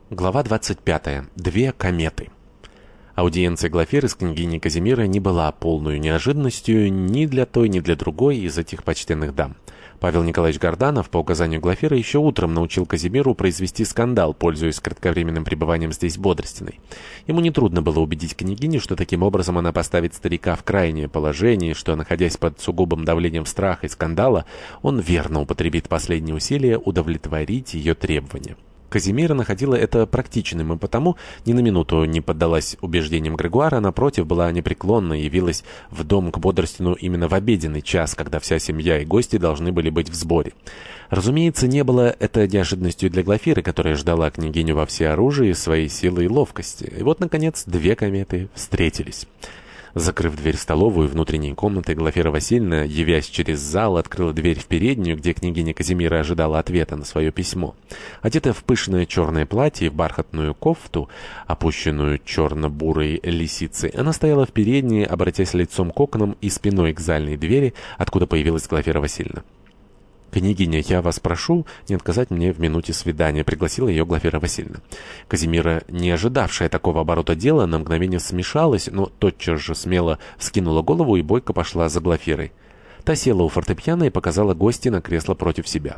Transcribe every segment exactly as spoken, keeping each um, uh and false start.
Глава двадцать пятая. Две кометы. Аудиенция Глафиры с княгиней Казимирой не была полной неожиданностью ни для той, ни для другой из этих почтенных дам. Павел Николаевич Горданов по указанию Глафиры еще утром научил Казимиру произвести скандал, пользуясь кратковременным пребыванием здесь Бодростиной. Ему нетрудно было убедить княгиню, что таким образом она поставит старика в крайнее положение, что, находясь под сугубым давлением страха и скандала, он верно употребит последние усилия удовлетворить ее требования. Казимира находила это практичным, и потому ни на минуту не поддалась убеждениям Грегуара, а напротив, была непреклонна и явилась в дом к Бодростину именно в обеденный час, когда вся семья и гости должны были быть в сборе. Разумеется, не было это неожиданностью для Глафиры, которая ждала княгиню во всеоружии своей силы и ловкости. И вот, наконец, две кометы встретились. Закрыв дверь в столовую и внутренней комнаты, Глафира Васильевна, явясь через зал, открыла дверь в переднюю, где княгиня Казимира ожидала ответа на свое письмо. Одетая в пышное черное платье и в бархатную кофту, опущенную черно-бурой лисицей, она стояла в передней, обратясь лицом к окнам и спиной к зальной двери, откуда появилась Глафира Васильевна. «Княгиня, я вас прошу не отказать мне в минуте свидания», — пригласила ее Глафира Васильевна. Казимира, не ожидавшая такого оборота дела, на мгновение смешалась, но тотчас же смело вскинула голову и бойко пошла за Глафирой. Та села у фортепиано и показала гости на кресло против себя.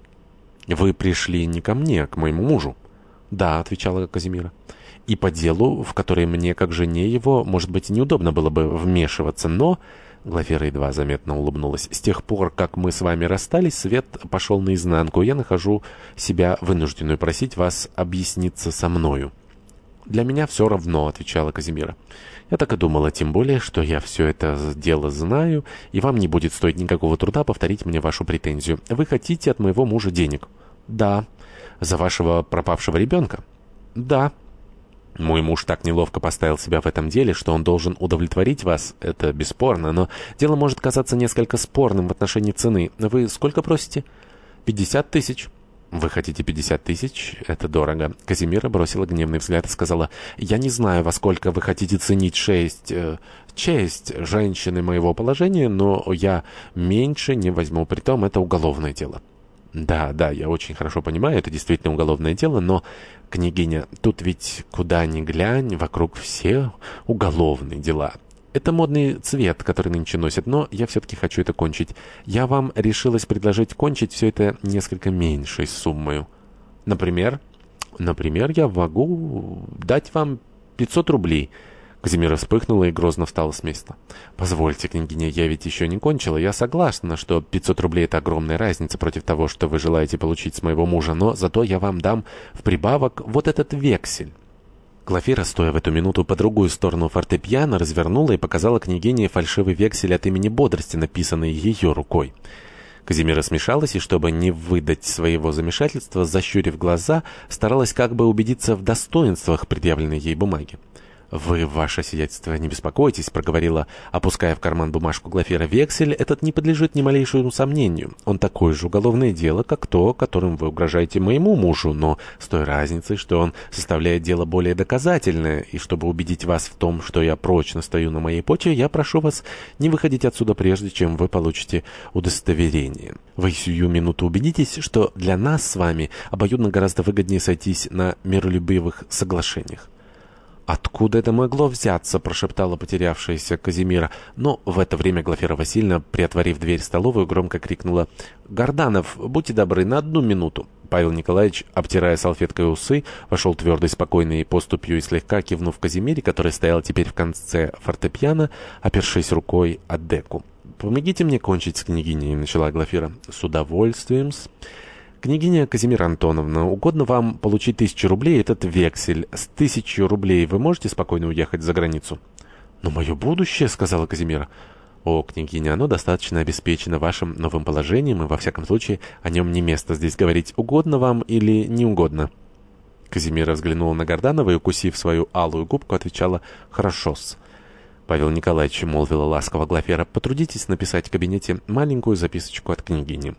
«Вы пришли не ко мне, а к моему мужу?» «Да», — отвечала Казимира. «И по делу, в которое мне, как жене его, может быть, неудобно было бы вмешиваться, но...» Глафира едва заметно улыбнулась. «С тех пор, как мы с вами расстались, свет пошел наизнанку. Я нахожу себя вынужденную просить вас объясниться со мною». «Для меня все равно», — отвечала Казимира. «Я так и думала, тем более, что я все это дело знаю, и вам не будет стоить никакого труда повторить мне вашу претензию. Вы хотите от моего мужа денег?» «Да». «За вашего пропавшего ребенка?» «Да». «Мой муж так неловко поставил себя в этом деле, что он должен удовлетворить вас, это бесспорно, но дело может казаться несколько спорным в отношении цены. Вы сколько просите?» «Пятьдесят тысяч». «Вы хотите пятьдесят тысяч? Это дорого». Казимира бросила гневный взгляд и сказала: «Я не знаю, во сколько вы хотите ценить шесть... Э, честь женщины моего положения, но я меньше не возьму, притом это уголовное дело». «Да, да, я очень хорошо понимаю, это действительно уголовное дело, но, княгиня, тут ведь куда ни глянь, вокруг все уголовные дела. Это модный цвет, который нынче носят, но я все-таки хочу это кончить. Я вам решилась предложить кончить все это несколько меньшей суммой. Например? Например, я могу дать вам пятьсот рублей». Казимира вспыхнула и грозно встала с места. «Позвольте, княгиня, я ведь еще не кончила. Я согласна, что пятьсот рублей — это огромная разница против того, что вы желаете получить с моего мужа, но зато я вам дам в прибавок вот этот вексель». Глафира, стоя в эту минуту по другую сторону фортепиано, развернула и показала княгине фальшивый вексель от имени Бодрости, написанный ее рукой. Казимира смешалась и, чтобы не выдать своего замешательства, защурив глаза, старалась как бы убедиться в достоинствах предъявленной ей бумаги. «Вы, ваше сиятельство, не беспокойтесь», — проговорила, опуская в карман бумажку Глафира. «Вексель этот не подлежит ни малейшему сомнению. Он такое же уголовное дело, как то, которым вы угрожаете моему мужу, но с той разницей, что он составляет дело более доказательное, и чтобы убедить вас в том, что я прочно стою на моей почве, я прошу вас не выходить отсюда прежде, чем вы получите удостоверение. Вы сию минуту убедитесь, что для нас с вами обоюдно гораздо выгоднее сойтись на миролюбивых соглашениях». «Откуда это могло взяться?» — прошептала потерявшаяся Казимира. Но в это время Глафира Васильевна, приотворив дверь в столовую, громко крикнула: «Горданов, будьте добры, на одну минуту!» Павел Николаевич, обтирая салфеткой усы, вошел твердой, спокойной поступью и слегка кивнув Казимире, которая стояла теперь в конце фортепиано, опершись рукой о деку. «Помогите мне кончить с княгиней», — начала Глафира. «С удовольствием-с». «Княгиня Казимира Антоновна, угодно вам получить тысячу рублей, этот вексель. С тысячу рублей вы можете спокойно уехать за границу?» «Но мое будущее», — сказала Казимира. «О, княгиня, оно достаточно обеспечено вашим новым положением, и во всяком случае о нем не место здесь говорить. Угодно вам или не угодно?» Казимира взглянула на Горданова и, укусив свою алую губку, отвечала: «Хорошо-с». Павел Николаевич, молвила ласково Глафира: «Потрудитесь написать в кабинете маленькую записочку от княгини».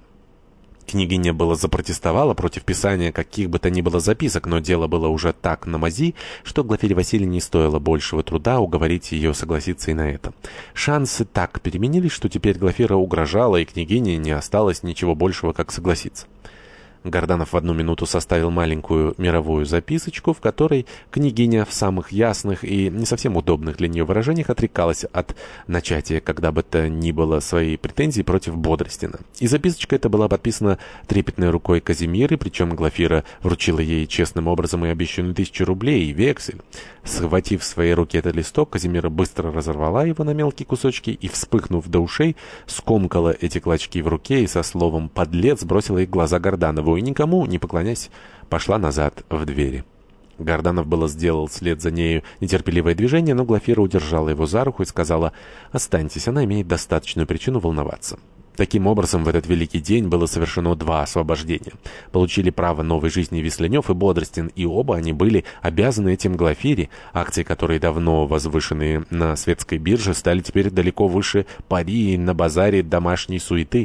Княгиня было запротестовала против писания каких бы то ни было записок, но дело было уже так на мази, что Глафире Васильевне не стоило большего труда уговорить ее согласиться и на это. Шансы так переменились, что теперь Глафира угрожала, и княгине не осталось ничего большего, как согласиться. Горданов в одну минуту составил маленькую мировую записочку, в которой княгиня в самых ясных и не совсем удобных для нее выражениях отрекалась от начатия, когда бы то ни было, своей претензии против Бодростина. И записочка эта была подписана трепетной рукой Казимиры, причем Глафира вручила ей честным образом и обещанную тысячу рублей, и вексель. Схватив в своей руке этот листок, Казимира быстро разорвала его на мелкие кусочки и, вспыхнув до ушей, скомкала эти клочки в руке и со словом «подлец» бросила их в глаза Горданову, и никому, не поклонясь, пошла назад в двери. Горданов было сделал вслед за нею нетерпеливое движение, но Глафира удержала его за руку и сказала: «Останьтесь, она имеет достаточную причину волноваться». Таким образом, в этот великий день было совершено два освобождения. Получили право новой жизни Весленев и Бодростин, и оба они были обязаны этим Глафире, акции которой, давно возвышенные на светской бирже, стали теперь далеко выше пари на базаре домашней суеты.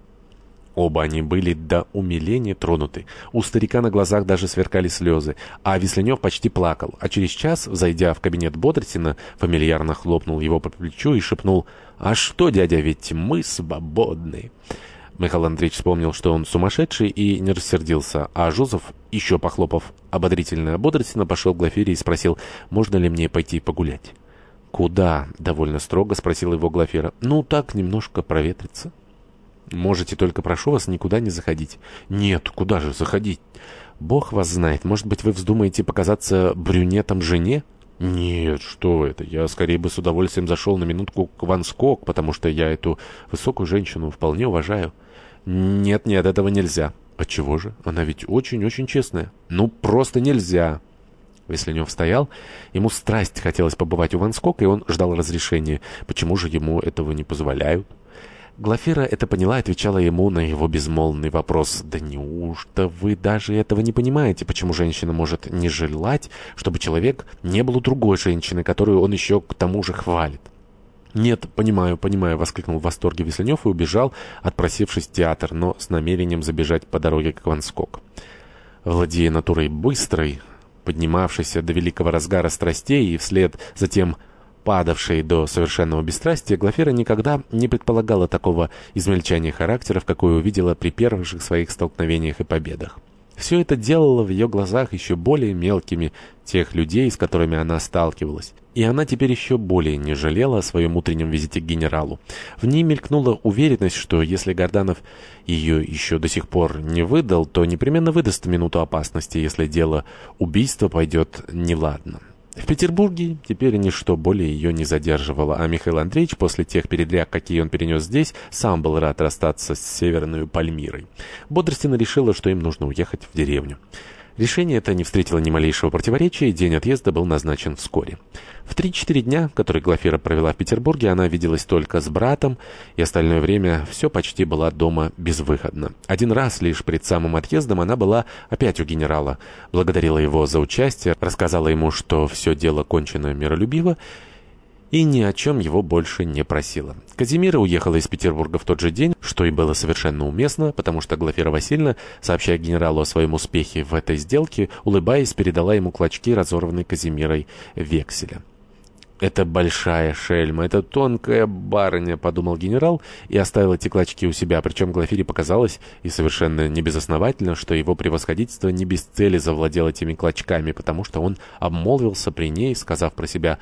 Оба они были до умиления тронуты. У старика на глазах даже сверкали слезы, а Весленев почти плакал. А через час, зайдя в кабинет Бодростина, фамильярно хлопнул его по плечу и шепнул: «А что, дядя, ведь мы свободны». Михаил Андреевич вспомнил, что он сумасшедший, и не рассердился, а Жозеф, еще похлопав ободрительно Бодростина, пошел к Глафире и спросил: «Можно ли мне пойти погулять?» «Куда?» — довольно строго спросила его Глафира. «Ну, так, немножко проветриться». «Можете, только прошу вас никуда не заходить». «Нет, куда же заходить? Бог вас знает. Может быть, вы вздумаете показаться брюнетом жене?» «Нет, что это? Я скорее бы с удовольствием зашел на минутку к Ван Скок, потому что я эту высокую женщину вполне уважаю». «Нет, нет, этого нельзя». «Отчего же? Она ведь очень-очень честная». «Ну, просто нельзя». Весленев стоял. Ему страсть хотелось побывать у Ван Скок, и он ждал разрешения. Почему же ему этого не позволяют? Глафира это поняла и отвечала ему на его безмолвный вопрос: «Да неужто вы даже этого не понимаете? Почему женщина может не желать, чтобы человек не был у другой женщины, которую он еще к тому же хвалит?» «Нет, понимаю, понимаю», — воскликнул в восторге Весленев и убежал, отпросившись в театр, но с намерением забежать по дороге к Ван Скок. Владея натурой быстрой, поднимавшейся до великого разгара страстей и вслед затем падавшей до совершенного бесстрастия, Глафира никогда не предполагала такого измельчания характеров, какое увидела при первых же своих столкновениях и победах. Все это делало в ее глазах еще более мелкими тех людей, с которыми она сталкивалась. И она теперь еще более не жалела о своем утреннем визите к генералу. В ней мелькнула уверенность, что если Горданов ее еще до сих пор не выдал, то непременно выдаст в минуту опасности, если дело убийства пойдет неладно. В Петербурге теперь ничто более ее не задерживало, а Михаил Андреевич после тех передряг, какие он перенес здесь, сам был рад расстаться с Северной Пальмирой. Бодростина решила, что им нужно уехать в деревню. Решение это не встретило ни малейшего противоречия, и день отъезда был назначен вскоре. В три-четыре дня, которые Глафира провела в Петербурге, она виделась только с братом, и остальное время все почти была дома безвыходно. Один раз лишь перед самым отъездом она была опять у генерала, благодарила его за участие, рассказала ему, что все дело кончено миролюбиво, и ни о чем его больше не просила. Казимира уехала из Петербурга в тот же день, что и было совершенно уместно, потому что Глафира Васильевна, сообщая генералу о своем успехе в этой сделке, улыбаясь, передала ему клочки разорванной Казимирой векселя. «Это большая шельма, это тонкая барыня», — подумал генерал и оставил эти клочки у себя, причем Глафире показалось, и совершенно небезосновательно, что его превосходительство не без цели завладел этими клочками, потому что он обмолвился при ней, сказав про себя: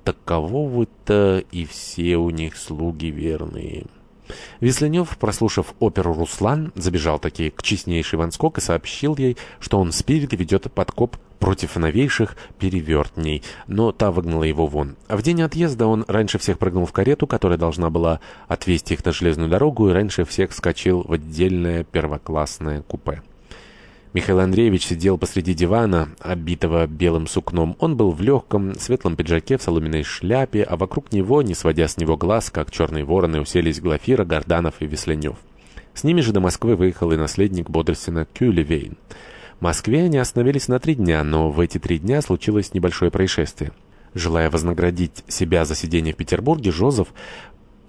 «Таково-то и все у них слуги верные». Весленев, прослушав оперу «Руслан», забежал таки к честнейшей Ван Скок и сообщил ей, что он спереди ведет подкоп против новейших перевертней, но та выгнала его вон. А в день отъезда он раньше всех прыгнул в карету, которая должна была отвезти их на железную дорогу, и раньше всех вскочил в отдельное первоклассное купе. Михаил Андреевич сидел посреди дивана, оббитого белым сукном. Он был в легком, светлом пиджаке, в соломенной шляпе, а вокруг него, не сводя с него глаз, как черные вороны, уселись Глафира, Горданов и Весленев. С ними же до Москвы выехал и наследник Бодростина Кюлевейн. В Москве они остановились на три дня, но в эти три дня случилось небольшое происшествие. Желая вознаградить себя за сидение в Петербурге, Жозеф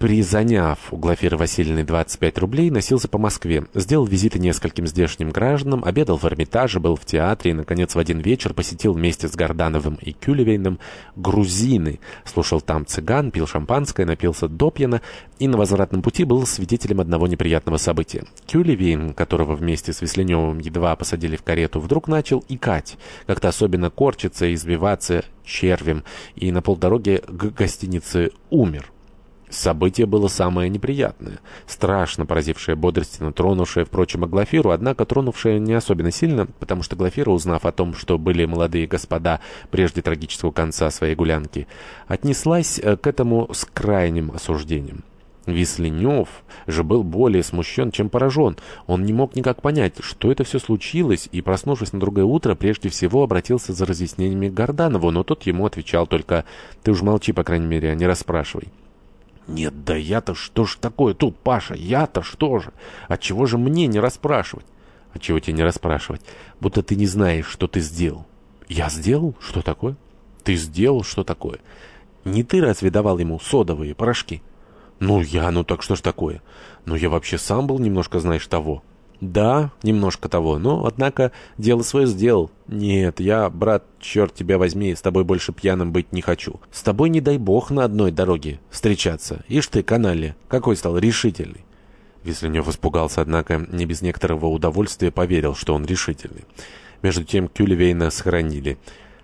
призаняв у Глафиры Васильевны двадцать пять рублей, носился по Москве, сделал визиты нескольким здешним гражданам, обедал в Эрмитаже, был в театре и, наконец, в один вечер посетил вместе с Гардановым и Кюлевейным грузины, слушал там цыган, пил шампанское, напился допьяна и на возвратном пути был свидетелем одного неприятного события. Кюлевейн, которого вместе с Весленевым едва посадили в карету, вдруг начал икать, как-то особенно корчиться и избиваться червем, и на полдороге к гостинице умер. Событие было самое неприятное, страшно поразившее Бодростина, тронувшее, впрочем, Глафиру, однако тронувшее не особенно сильно, потому что Глафира, узнав о том, что были молодые господа прежде трагического конца своей гулянки, отнеслась к этому с крайним осуждением. Весленев же был более смущен, чем поражен. Он не мог никак понять, что это все случилось, и, проснувшись на другое утро, прежде всего обратился за разъяснениями к Гарданову, но тот ему отвечал только: «Ты уж молчи, по крайней мере, а не расспрашивай». «Нет, да я-то что ж такое тут, Паша, я-то что же? Отчего же мне не расспрашивать?» «Отчего тебе не расспрашивать? Будто ты не знаешь, что ты сделал». «Я сделал? Что такое?» «Ты сделал? Что такое? Не ты разве давал ему содовые порошки?» «Ну я, ну так что ж такое? Ну я вообще сам был немножко, знаешь, того». «Да, немножко того, но, однако, дело свое сделал. Нет, я, брат, черт тебя возьми, с тобой больше пьяным быть не хочу. С тобой, не дай бог, на одной дороге встречаться. Ишь ты, каналья, какой стал решительный». Весленев испугался, однако, не без некоторого удовольствия поверил, что он решительный. Между тем Кюлевейна схоронили.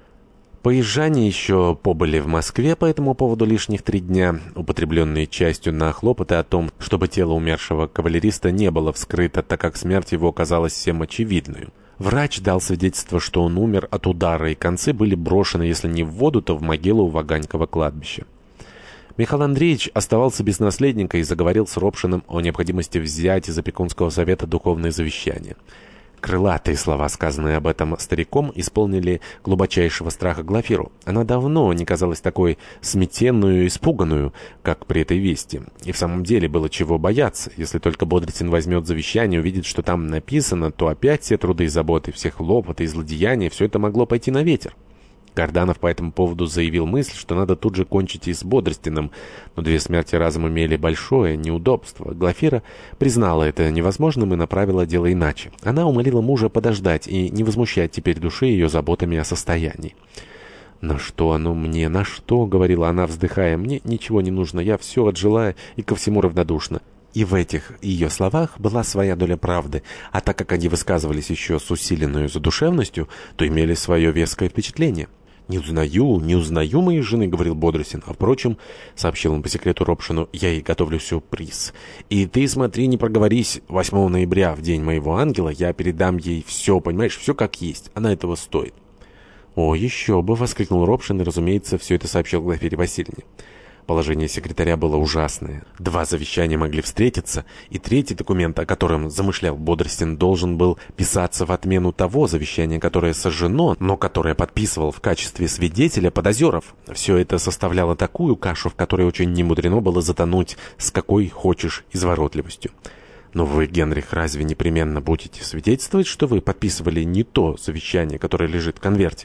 Поезжане еще побыли в Москве по этому поводу лишних три дня, употребленные частью на хлопоты о том, чтобы тело умершего кавалериста не было вскрыто, так как смерть его оказалась всем очевидной. Врач дал свидетельство, что он умер от удара, и концы были брошены, если не в воду, то в могилу у Ваганькова кладбища. Михаил Андреевич оставался без наследника и заговорил с Ропшиным о необходимости взять из опекунского совета духовное завещание. Крылатые слова, сказанные об этом стариком, исполнили глубочайшего страха Глафиру. Она давно не казалась такой сметенную и испуганную, как при этой вести. И в самом деле было чего бояться. Если только Бодростин возьмет завещание и увидит, что там написано, то опять все труды и заботы, все хлопоты и злодеяния, все это могло пойти на ветер. Гарданов по этому поводу заявил мысль, что надо тут же кончить и с Бодростиным, но две смерти разом имели большое неудобство. Глафира признала это невозможным и направила дело иначе. Она умолила мужа подождать и не возмущать теперь души ее заботами о состоянии. «На что оно мне, на что?» — говорила она, вздыхая. «Мне ничего не нужно, я все отжила и ко всему равнодушна». И в этих ее словах была своя доля правды, а так как они высказывались еще с усиленной задушевностью, то имели свое веское впечатление. «Не узнаю, не узнаю моей жены», — говорил Бодростин. «А впрочем, — сообщил он по секрету Ропшину, — я ей готовлю сюрприз. И ты, смотри, не проговорись. восьмого ноября, в день моего ангела, я передам ей все, понимаешь, все как есть. Она этого стоит». «О, еще бы!» — воскликнул Ропшин, и, разумеется, все это сообщил Глафире Васильевне. Положение секретаря было ужасное. Два завещания могли встретиться, и третий документ, о котором замышлял Бодростин, должен был писаться в отмену того завещания, которое сожжено, но которое подписывал в качестве свидетеля Подозеров. Все это составляло такую кашу, в которой очень немудрено было затонуть с какой хочешь изворотливостью. «Но вы, Генрих, разве непременно будете свидетельствовать, что вы подписывали не то завещание, которое лежит в конверте?»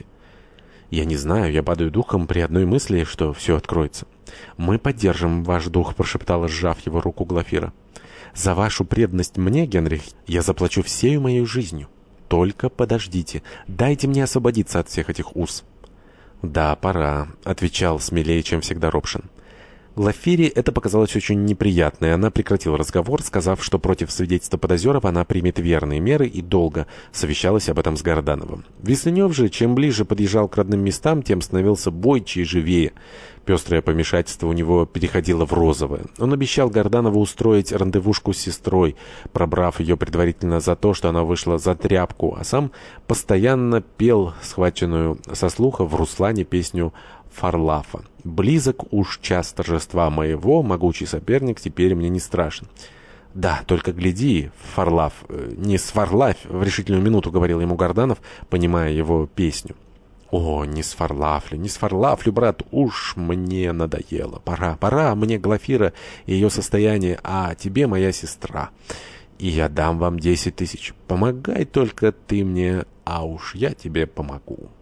«Я не знаю, я падаю духом при одной мысли, что все откроется». «Мы поддержим ваш дух», — прошептала, сжав его руку Глафира. «За вашу преданность мне, Генрих, я заплачу всею моей жизнью. Только подождите, дайте мне освободиться от всех этих уз». «Да, пора», — отвечал смелее, чем всегда Ропшин. Глафире это показалось очень неприятно, и она прекратила разговор, сказав, что против свидетельства Подозеров она примет верные меры, и долго совещалась об этом с Гардановым. Весленев же, чем ближе подъезжал к родным местам, тем становился бойче и живее. Пестрое помешательство у него переходило в розовое. Он обещал Гарданову устроить рандевушку с сестрой, пробрав ее предварительно за то, что она вышла за тряпку, а сам постоянно пел схваченную со слуха в Руслане песню Фарлафа. «Близок уж час торжества моего, могучий соперник теперь мне не страшен». «Да, только гляди, Фарлаф, э, не сфарлавь», — в решительную минуту говорил ему Гарданов, понимая его песню. «О, не сфарлавлю, не сфарлавлю, брат, уж мне надоело. Пора, пора мне Глафира и ее состояние, а тебе моя сестра. И я дам вам десять тысяч. Помогай только ты мне, а уж я тебе помогу».